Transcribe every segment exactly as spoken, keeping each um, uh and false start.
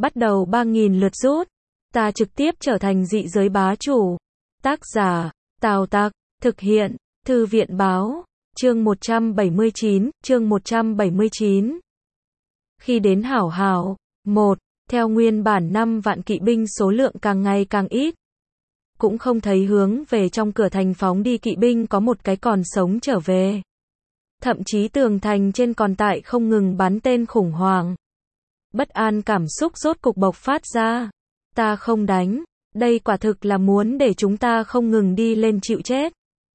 bắt đầu ba nghìn lượt rút. Ta trực tiếp trở thành dị giới bá chủ. Tác giả, Tào Tặc, thực hiện, Thư viện báo, chương một trăm bảy mươi chín, chương một trăm bảy mươi chín. Khi đến Hảo Hảo, một, theo nguyên bản năm vạn kỵ binh số lượng càng ngày càng ít. Cũng không thấy hướng về trong cửa thành phóng đi kỵ binh có một cái còn sống trở về. Thậm chí tường thành trên còn tại không ngừng bắn tên khủng hoảng. Bất an cảm xúc rốt cục bộc phát ra. Ta không đánh, đây quả thực là muốn để chúng ta không ngừng đi lên chịu chết.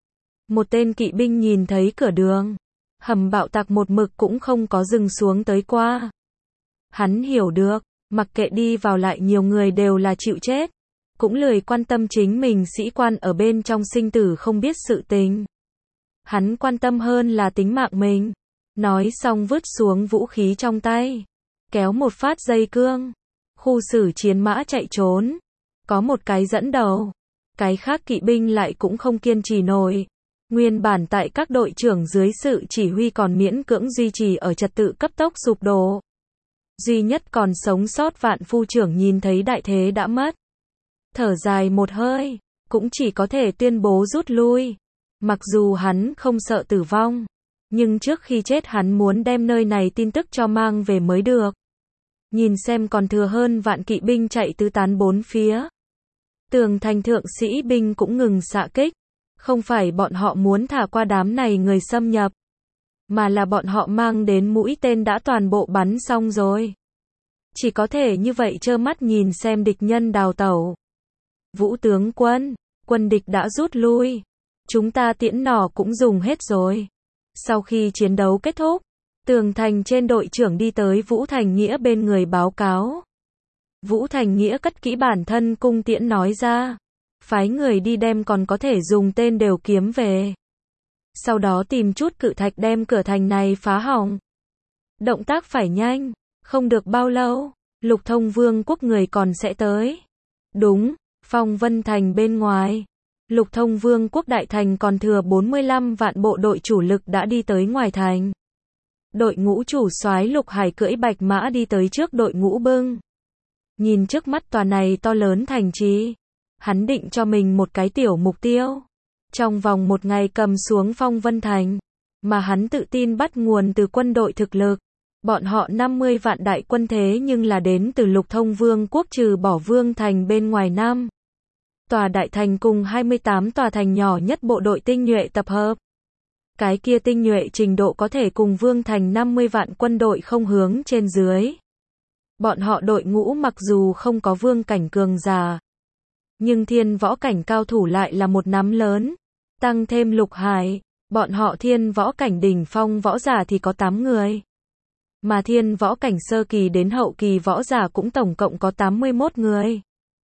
Một tên kỵ binh nhìn thấy cửa đường, hầm bạo tạc một mực cũng không có dừng xuống tới qua. Hắn hiểu được, mặc kệ đi vào lại nhiều người đều là chịu chết, cũng lười quan tâm chính mình sĩ quan ở bên trong sinh tử không biết sự tình. Hắn quan tâm hơn là tính mạng mình. Nói xong vứt xuống vũ khí trong tay, kéo một phát dây cương, khu xử chiến mã chạy trốn. Có một cái dẫn đầu, cái khác kỵ binh lại cũng không kiên trì nổi. Nguyên bản tại các đội trưởng dưới sự chỉ huy còn miễn cưỡng duy trì ở trật tự cấp tốc sụp đổ. Duy nhất còn sống sót Vạn phu trưởng nhìn thấy đại thế đã mất, thở dài một hơi, cũng chỉ có thể tuyên bố rút lui. Mặc dù hắn không sợ tử vong, nhưng trước khi chết hắn muốn đem nơi này tin tức cho mang về mới được. Nhìn xem còn thừa hơn vạn kỵ binh chạy tứ tán bốn phía. Tường thành thượng sĩ binh cũng ngừng xạ kích. Không phải bọn họ muốn thả qua đám này người xâm nhập, mà là bọn họ mang đến mũi tên đã toàn bộ bắn xong rồi. Chỉ có thể như vậy trơ mắt nhìn xem địch nhân đào tẩu. Vũ tướng quân, quân địch đã rút lui. Chúng ta tiễn nỏ cũng dùng hết rồi. Sau khi chiến đấu kết thúc, tường thành trên đội trưởng đi tới Vũ Thành Nghĩa bên người báo cáo. Vũ Thành Nghĩa cất kỹ bản thân cung tiễn nói ra. Phái người đi đem còn có thể dùng tên đều kiếm về. Sau đó tìm chút cự thạch đem cửa thành này phá hỏng. Động tác phải nhanh, không được bao lâu, Lục Thông Vương quốc người còn sẽ tới. Đúng, Phong Vân Thành bên ngoài. Lục Thông Vương quốc đại thành còn thừa bốn mươi lăm vạn bộ đội chủ lực đã đi tới ngoài thành. Đội ngũ chủ soái Lục Hải cưỡi bạch mã đi tới trước đội ngũ bưng. Nhìn trước mắt tòa này to lớn thành trì, hắn định cho mình một cái tiểu mục tiêu. Trong vòng một ngày cầm xuống Phong Vân Thành, mà hắn tự tin bắt nguồn từ quân đội thực lực. Bọn họ năm mươi vạn đại quân thế nhưng là đến từ Lục Thông Vương quốc trừ bỏ Vương Thành bên ngoài năm tòa đại thành cùng hai mươi tám tòa thành nhỏ nhất bộ đội tinh nhuệ tập hợp. Cái kia tinh nhuệ trình độ có thể cùng Vương Thành năm mươi vạn quân đội không hướng trên dưới. Bọn họ đội ngũ mặc dù không có vương cảnh cường giả, nhưng thiên võ cảnh cao thủ lại là một nắm lớn. Tăng thêm Lục Hải, bọn họ thiên võ cảnh đỉnh phong võ giả thì có tám người. Mà thiên võ cảnh sơ kỳ đến hậu kỳ võ giả cũng tổng cộng có tám mươi mốt người.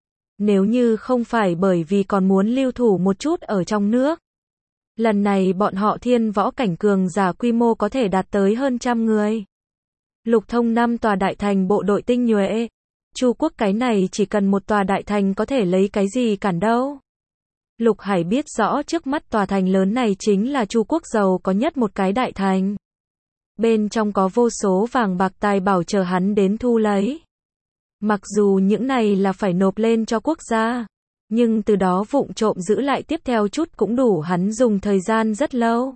Nếu như không phải bởi vì còn muốn lưu thủ một chút ở trong nước, lần này bọn họ thiên võ cảnh cường giả quy mô có thể đạt tới hơn trăm người. Lục Thông năm tòa đại thành bộ đội tinh nhuệ. Chu quốc cái này chỉ cần một tòa đại thành có thể lấy cái gì cản đâu. Lục Hải biết rõ trước mắt tòa thành lớn này chính là Chu quốc giàu có nhất một cái đại thành. Bên trong có vô số vàng bạc tài bảo chờ hắn đến thu lấy. Mặc dù những này là phải nộp lên cho quốc gia, nhưng từ đó vụng trộm giữ lại tiếp theo chút cũng đủ hắn dùng thời gian rất lâu.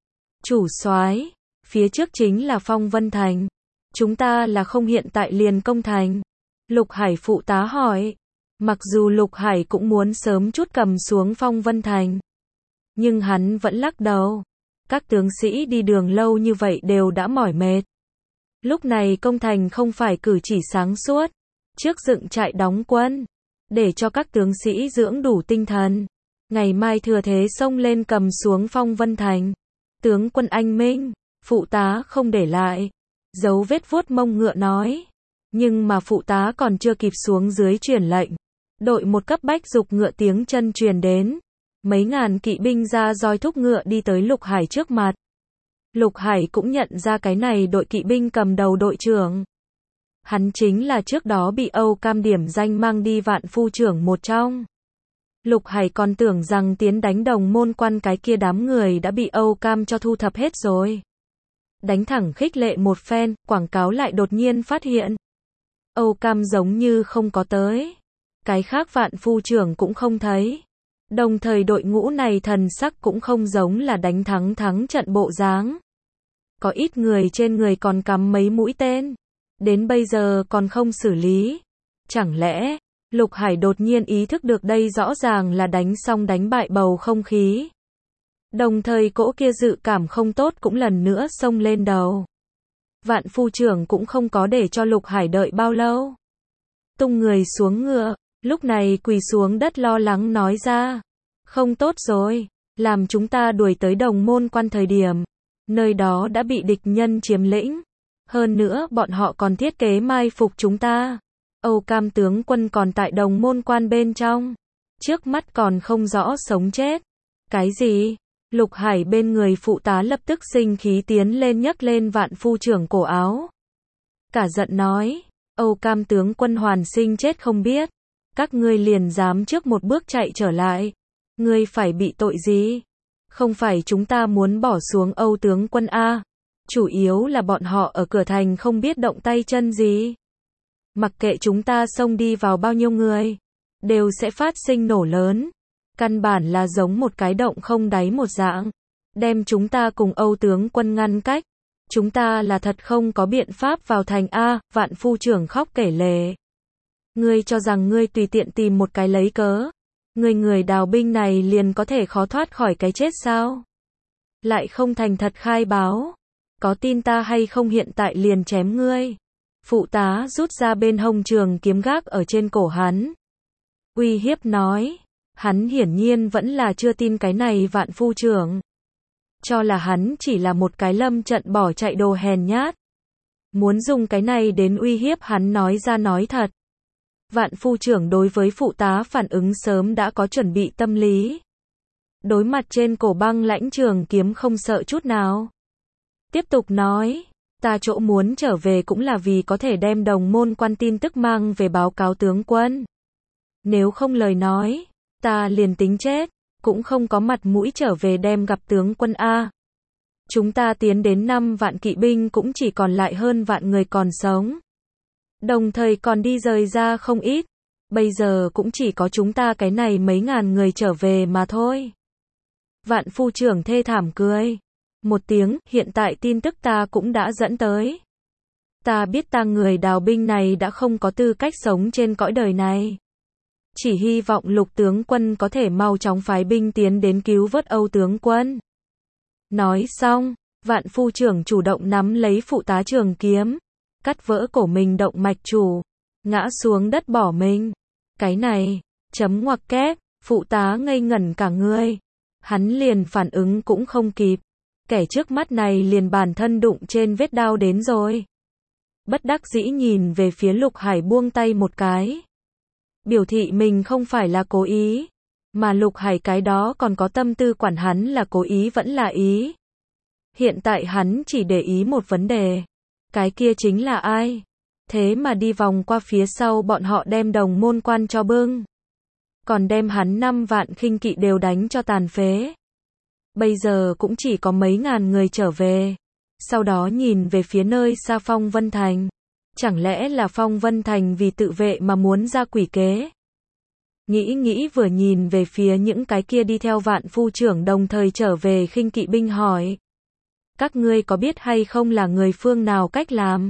Chủ soái, phía trước chính là Phong Vân Thành. Chúng ta là không hiện tại liền công thành. Lục Hải phụ tá hỏi. Mặc dù Lục Hải cũng muốn sớm chút cầm xuống Phong Vân Thành, nhưng hắn vẫn lắc đầu. Các tướng sĩ đi đường lâu như vậy đều đã mỏi mệt. Lúc này công thành không phải cử chỉ sáng suốt. Trước dựng trại đóng quân, để cho các tướng sĩ dưỡng đủ tinh thần. Ngày mai thừa thế xông lên cầm xuống Phong Vân Thành. Tướng quân anh minh, phụ tá không để lại. Dấu vết vuốt mông ngựa nói. Nhưng mà phụ tá còn chưa kịp xuống dưới truyền lệnh. Đội một cấp bách dục ngựa tiếng chân truyền đến. Mấy ngàn kỵ binh ra roi thúc ngựa đi tới Lục Hải trước mặt. Lục Hải cũng nhận ra cái này đội kỵ binh cầm đầu đội trưởng. Hắn chính là trước đó bị Âu Cam điểm danh mang đi Vạn phu trưởng một trong. Lục Hải còn tưởng rằng tiến đánh Đồng Môn Quan cái kia đám người đã bị Âu Cam cho thu thập hết rồi. Đánh thẳng khích lệ một phen, quảng cáo lại đột nhiên phát hiện. Âu Cam giống như không có tới. Cái khác vạn phu trưởng cũng không thấy. Đồng thời đội ngũ này thần sắc cũng không giống là đánh thắng thắng trận bộ dáng. Có ít người trên người còn cắm mấy mũi tên. Đến bây giờ còn không xử lý. Chẳng lẽ, Lục Hải đột nhiên ý thức được đây rõ ràng là đánh xong đánh bại bầu không khí. Đồng thời cỗ kia dự cảm không tốt cũng lần nữa xông lên đầu. Vạn phu trưởng cũng không có để cho Lục Hải đợi bao lâu. Tung người xuống ngựa, lúc này quỳ xuống đất lo lắng nói ra. Không tốt rồi, làm chúng ta đuổi tới Đồng Môn Quan thời điểm. Nơi đó đã bị địch nhân chiếm lĩnh. Hơn nữa bọn họ còn thiết kế mai phục chúng ta. Âu Cam tướng quân còn tại Đồng Môn Quan bên trong. Trước mắt còn không rõ sống chết. Cái gì? Lục Hải bên người phụ tá lập tức sinh khí tiến lên nhấc lên vạn phu trưởng cổ áo. Cả giận nói, Âu Cam tướng quân hoàn sinh chết không biết. Các ngươi liền dám trước một bước chạy trở lại. Ngươi phải bị tội gì? Không phải chúng ta muốn bỏ xuống Âu tướng quân A. Chủ yếu là bọn họ ở cửa thành không biết động tay chân gì. Mặc kệ chúng ta xông đi vào bao nhiêu người, đều sẽ phát sinh nổ lớn. Căn bản là giống một cái động không đáy một dạng. Đem chúng ta cùng Âu tướng quân ngăn cách. Chúng ta là thật không có biện pháp vào thành A. Vạn phu trưởng khóc kể lể. Ngươi cho rằng ngươi tùy tiện tìm một cái lấy cớ. Người người đào binh này liền có thể khó thoát khỏi cái chết sao? Lại không thành thật khai báo. Có tin ta hay không hiện tại liền chém ngươi. Phụ tá rút ra bên hông trường kiếm gác ở trên cổ hắn. Uy hiếp nói. Hắn hiển nhiên vẫn là chưa tin cái này vạn phu trưởng. Cho là hắn chỉ là một cái lâm trận bỏ chạy đồ hèn nhát. Muốn dùng cái này đến uy hiếp hắn nói ra nói thật. Vạn phu trưởng đối với phụ tá phản ứng sớm đã có chuẩn bị tâm lý. Đối mặt trên cổ băng lãnh trường kiếm không sợ chút nào. Tiếp tục nói, ta chỗ muốn trở về cũng là vì có thể đem Đồng Môn Quan tin tức mang về báo cáo tướng quân. Nếu không lời nói, ta liền tính chết, cũng không có mặt mũi trở về đem gặp tướng quân A. Chúng ta tiến đến năm vạn kỵ binh cũng chỉ còn lại hơn vạn người còn sống. Đồng thời còn đi rời ra không ít. Bây giờ cũng chỉ có chúng ta cái này mấy ngàn người trở về mà thôi. Vạn phu trưởng thê thảm cười. Một tiếng, hiện tại tin tức ta cũng đã dẫn tới. Ta biết ta người đào binh này đã không có tư cách sống trên cõi đời này. Chỉ hy vọng Lục tướng quân có thể mau chóng phái binh tiến đến cứu vớt Âu tướng quân. Nói xong, vạn phu trưởng chủ động nắm lấy phụ tá trường kiếm. Cắt vỡ cổ mình động mạch chủ. Ngã xuống đất bỏ mình. Cái này, chấm ngoặc kép, phụ tá ngây ngẩn cả người. Hắn liền phản ứng cũng không kịp. Kẻ trước mắt này liền bản thân đụng trên vết đao đến rồi. Bất đắc dĩ nhìn về phía Lục Hải buông tay một cái. Biểu thị mình không phải là cố ý. Mà Lục Hải cái đó còn có tâm tư quản hắn là cố ý vẫn là ý. Hiện tại hắn chỉ để ý một vấn đề. Cái kia chính là ai? Thế mà đi vòng qua phía sau bọn họ đem Đồng Môn Quan cho bưng. Còn đem hắn năm vạn khinh kỵ đều đánh cho tàn phế. Bây giờ cũng chỉ có mấy ngàn người trở về. Sau đó nhìn về phía nơi xa Phong Vân Thành. Chẳng lẽ là Phong Vân Thành vì tự vệ mà muốn ra quỷ kế? Nghĩ nghĩ vừa nhìn về phía những cái kia đi theo vạn phu trưởng đồng thời trở về khinh kỵ binh hỏi. Các ngươi có biết hay không là người phương nào cách làm?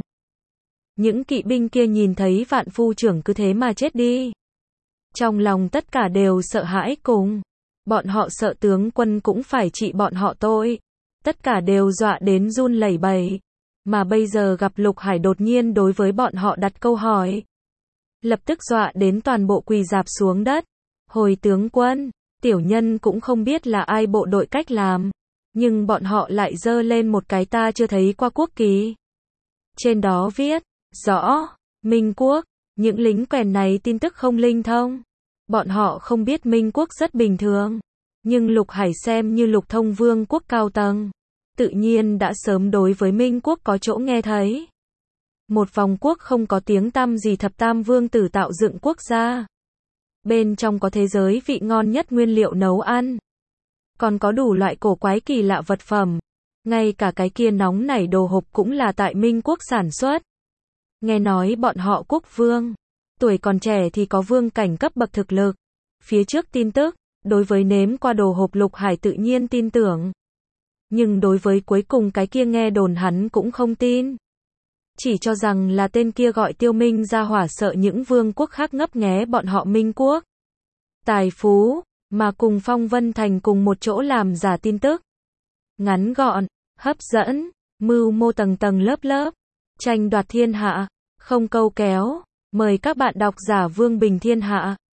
Những kỵ binh kia nhìn thấy vạn phu trưởng cứ thế mà chết đi. Trong lòng tất cả đều sợ hãi cùng. Bọn họ sợ tướng quân cũng phải trị bọn họ tội. Tất cả đều dọa đến run lẩy bẩy. Mà bây giờ gặp Lục Hải đột nhiên đối với bọn họ đặt câu hỏi. Lập tức dọa đến toàn bộ quỳ rạp xuống đất. Hồi tướng quân, tiểu nhân cũng không biết là ai bộ đội cách làm. Nhưng bọn họ lại giơ lên một cái ta chưa thấy qua quốc kỳ. Trên đó viết, rõ, Minh Quốc, những lính quèn này tin tức không linh thông. Bọn họ không biết Minh Quốc rất bình thường. Nhưng Lục Hải xem như Lục Thông Vương quốc cao tầng. Tự nhiên đã sớm đối với Minh Quốc có chỗ nghe thấy. Một vòng quốc không có tiếng tăm gì thập tam vương tử tạo dựng quốc gia. Bên trong có thế giới vị ngon nhất nguyên liệu nấu ăn. Còn có đủ loại cổ quái kỳ lạ vật phẩm. Ngay cả cái kia nóng nảy đồ hộp cũng là tại Minh Quốc sản xuất. Nghe nói bọn họ quốc vương, tuổi còn trẻ thì có vương cảnh cấp bậc thực lực. Phía trước tin tức, đối với nếm qua đồ hộp Lục Hải tự nhiên tin tưởng. Nhưng đối với cuối cùng cái kia nghe đồn hắn cũng không tin. Chỉ cho rằng là tên kia gọi Tiêu Minh ra hỏa sợ những vương quốc khác ngấp nghé bọn họ Minh quốc. Tài phú, mà cùng Phong Vân Thành cùng một chỗ làm giả tin tức. Ngắn gọn, hấp dẫn, mưu mô tầng tầng lớp lớp, tranh đoạt thiên hạ, không câu kéo, mời các bạn đọc giả Vương Bình Thiên Hạ.